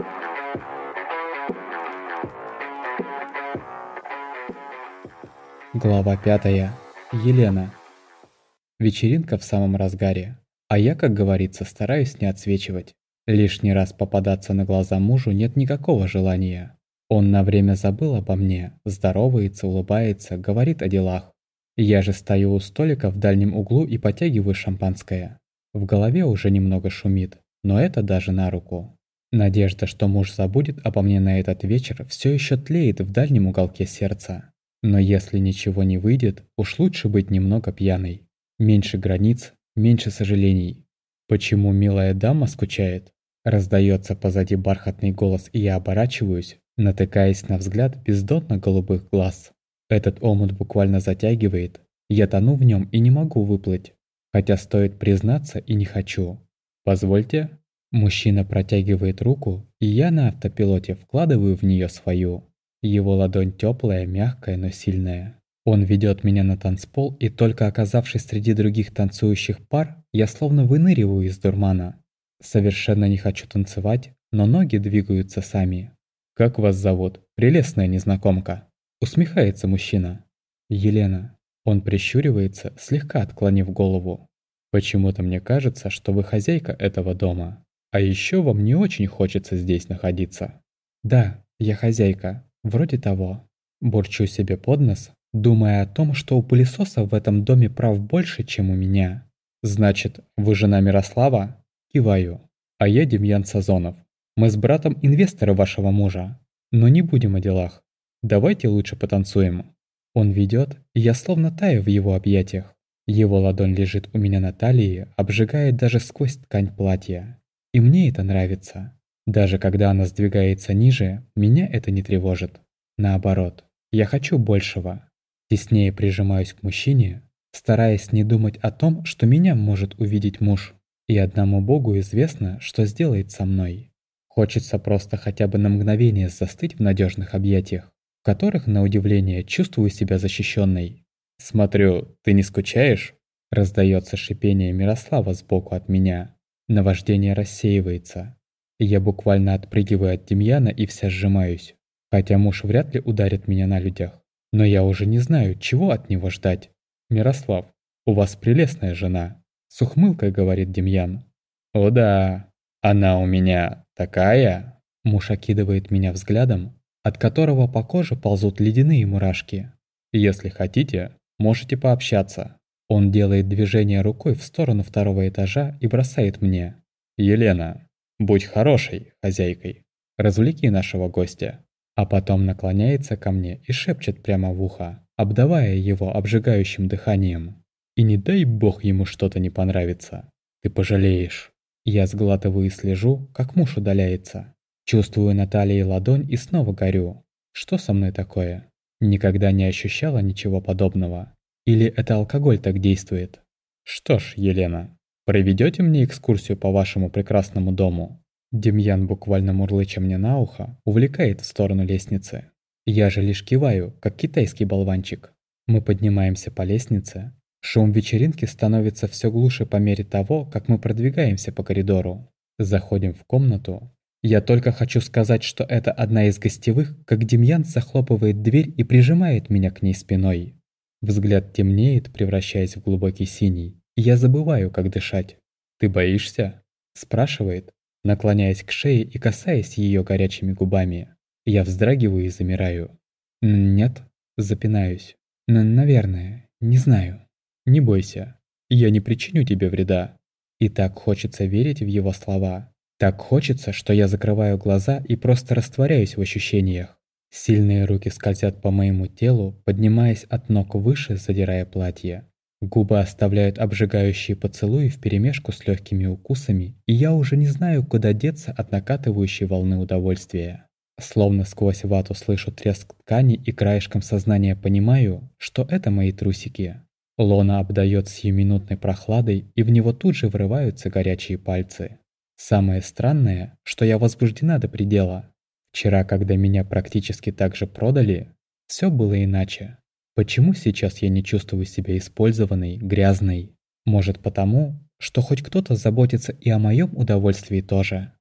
Глава 5. Елена. Вечеринка в самом разгаре, а я, как говорится, стараюсь не отсвечивать. Лишний раз попадаться на глаза мужу нет никакого желания. Он на время забыл обо мне, здоровается, улыбается, говорит о делах. Я же стою у столика в дальнем углу и потягиваю шампанское. В голове уже немного шумит, но это даже на руку. Надежда, что муж забудет обо мне на этот вечер, все еще тлеет в дальнем уголке сердца. Но если ничего не выйдет, уж лучше быть немного пьяной. Меньше границ, меньше сожалений. Почему милая дама скучает? Раздается позади бархатный голос, и я оборачиваюсь, натыкаясь на взгляд бездонно-голубых глаз. Этот омут буквально затягивает. Я тону в нем и не могу выплыть. Хотя стоит признаться и не хочу. Позвольте. Мужчина протягивает руку, и я на автопилоте вкладываю в нее свою. Его ладонь теплая, мягкая, но сильная. Он ведет меня на танцпол, и только оказавшись среди других танцующих пар, я словно выныриваю из дурмана. Совершенно не хочу танцевать, но ноги двигаются сами. «Как вас зовут, прелестная незнакомка?» Усмехается мужчина. «Елена». Он прищуривается, слегка отклонив голову. «Почему-то мне кажется, что вы хозяйка этого дома. А еще вам не очень хочется здесь находиться». «Да, я хозяйка. Вроде того». Бурчу себе под нос, думая о том, что у пылесоса в этом доме прав больше, чем у меня. «Значит, вы жена Мирослава?» Киваю. «А я Демьян Сазонов. Мы с братом инвесторы вашего мужа. Но не будем о делах. Давайте лучше потанцуем». Он ведет, и я словно таю в его объятиях. Его ладонь лежит у меня на талии, обжигает даже сквозь ткань платья. И мне это нравится. Даже когда она сдвигается ниже, меня это не тревожит. Наоборот, я хочу большего. Теснее прижимаюсь к мужчине, стараясь не думать о том, что меня может увидеть муж. И одному Богу известно, что сделает со мной. Хочется просто хотя бы на мгновение застыть в надежных объятиях, в которых, на удивление, чувствую себя защищенной. «Смотрю, ты не скучаешь?» Раздается шипение Мирослава сбоку от меня. Наваждение рассеивается. Я буквально отпрыгиваю от Демьяна и вся сжимаюсь. Хотя муж вряд ли ударит меня на людях. Но я уже не знаю, чего от него ждать. «Мирослав, у вас прелестная жена», — с ухмылкой говорит Демьян. «О да, она у меня такая». Муж окидывает меня взглядом, от которого по коже ползут ледяные мурашки. «Если хотите, можете пообщаться». Он делает движение рукой в сторону второго этажа и бросает мне. «Елена, будь хорошей хозяйкой. Развлеки нашего гостя». А потом наклоняется ко мне и шепчет прямо в ухо, обдавая его обжигающим дыханием. «И не дай бог ему что-то не понравится. Ты пожалеешь». Я сглатываю и слежу, как муж удаляется. Чувствую на талии ладонь и снова горю. Что со мной такое? Никогда не ощущала ничего подобного. Или это алкоголь так действует? Что ж, Елена, проведете мне экскурсию по вашему прекрасному дому? Демьян, буквально мурлыча мне на ухо, увлекает в сторону лестницы. Я же лишь киваю, как китайский болванчик. Мы поднимаемся по лестнице. Шум вечеринки становится все глуше по мере того, как мы продвигаемся по коридору. Заходим в комнату. Я только хочу сказать, что это одна из гостевых, как Демьян захлопывает дверь и прижимает меня к ней спиной. Взгляд темнеет, превращаясь в глубокий синий, и я забываю, как дышать. «Ты боишься?» – спрашивает, наклоняясь к шее и касаясь ее горячими губами. Я вздрагиваю и замираю. «Нет», – запинаюсь. «Наверное, не знаю». «Не бойся, я не причиню тебе вреда». И так хочется верить в его слова. Так хочется, что я закрываю глаза и просто растворяюсь в ощущениях. Сильные руки скользят по моему телу, поднимаясь от ног выше, задирая платье. Губы оставляют обжигающие поцелуи вперемешку с легкими укусами, и я уже не знаю, куда деться от накатывающей волны удовольствия. Словно сквозь вату слышу треск ткани и краешком сознания понимаю, что это мои трусики. Лона обдает сиюминутной прохладой, и в него тут же врываются горячие пальцы. Самое странное, что я возбуждена до предела. Вчера, когда меня практически так же продали, все было иначе. Почему сейчас я не чувствую себя использованной, грязной? Может потому, что хоть кто-то заботится и о моем удовольствии тоже?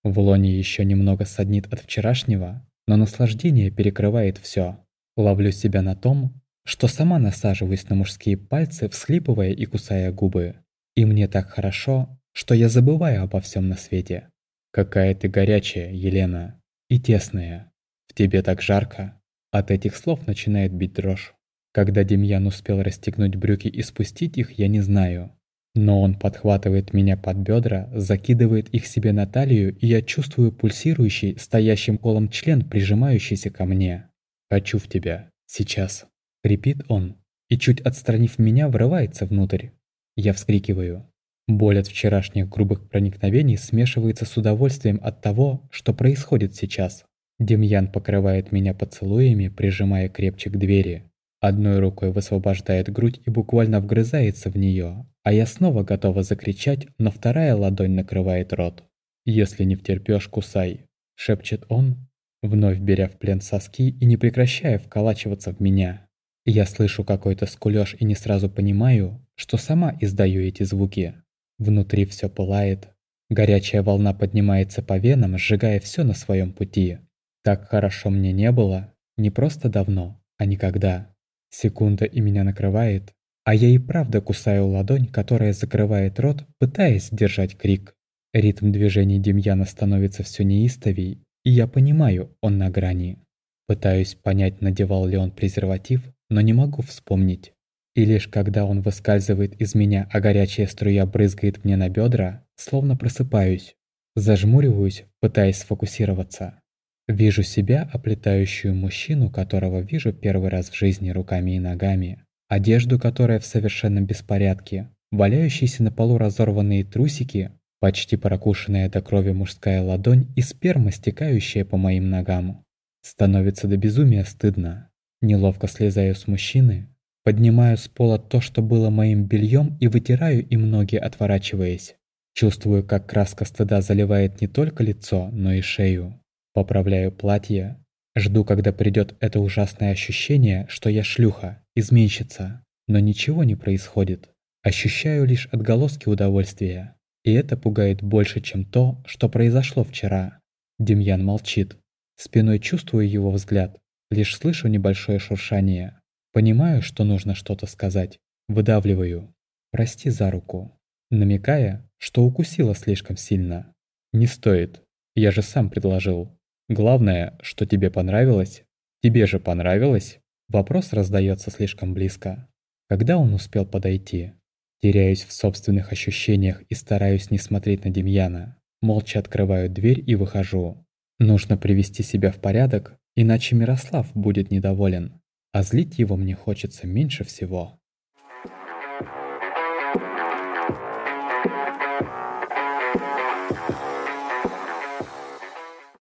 В лоне еще немного саднит от вчерашнего, но наслаждение перекрывает все. Ловлю себя на том, что сама насаживаюсь на мужские пальцы, всхлипывая и кусая губы. И мне так хорошо, что я забываю обо всем на свете. Какая ты горячая, Елена, и тесная. В тебе так жарко. От этих слов начинает бить дрожь. Когда Демьян успел расстегнуть брюки и спустить их, я не знаю. Но он подхватывает меня под бедра, закидывает их себе на талию, и я чувствую пульсирующий, стоящим колом член, прижимающийся ко мне. «Хочу в тебя. Сейчас», — хрипит он, и, чуть отстранив меня, врывается внутрь. Я вскрикиваю. Боль от вчерашних грубых проникновений смешивается с удовольствием от того, что происходит сейчас. Демьян покрывает меня поцелуями, прижимая крепче к двери. Одной рукой высвобождает грудь и буквально вгрызается в нее, а я снова готова закричать, но вторая ладонь накрывает рот. «Если не втерпёшь, кусай», — шепчет он, вновь беря в плен соски и не прекращая вколачиваться в меня. Я слышу какой-то скулёж и не сразу понимаю, что сама издаю эти звуки. Внутри все пылает. Горячая волна поднимается по венам, сжигая все на своем пути. Так хорошо мне не было, не просто давно, а никогда. Секунда и меня накрывает, а я и правда кусаю ладонь, которая закрывает рот, пытаясь сдержать крик. Ритм движений Демьяна становится все неистовей, и я понимаю, он на грани. Пытаюсь понять, надевал ли он презерватив, но не могу вспомнить. И лишь когда он выскальзывает из меня, а горячая струя брызгает мне на бедра, словно просыпаюсь. Зажмуриваюсь, пытаясь сфокусироваться. Вижу себя, оплетающую мужчину, которого вижу первый раз в жизни руками и ногами. Одежду, которая в совершенном беспорядке. Валяющиеся на полу разорванные трусики, почти прокушенная до крови мужская ладонь и сперма, стекающая по моим ногам. Становится до безумия стыдно. Неловко слезаю с мужчины, поднимаю с пола то, что было моим бельем, и вытираю им ноги, отворачиваясь. Чувствую, как краска стыда заливает не только лицо, но и шею. Поправляю платье. Жду, когда придет это ужасное ощущение, что я шлюха, изменщица. Но ничего не происходит. Ощущаю лишь отголоски удовольствия. И это пугает больше, чем то, что произошло вчера. Демьян молчит. Спиной чувствую его взгляд. Лишь слышу небольшое шуршание. Понимаю, что нужно что-то сказать. Выдавливаю. «Прости за руку», намекая, что укусила слишком сильно. «Не стоит. Я же сам предложил. Главное, что тебе понравилось. Тебе же понравилось?» Вопрос раздается слишком близко. Когда он успел подойти? Теряюсь в собственных ощущениях и стараюсь не смотреть на Демьяна. Молча открываю дверь и выхожу. Нужно привести себя в порядок, иначе Мирослав будет недоволен. А злить его мне хочется меньше всего.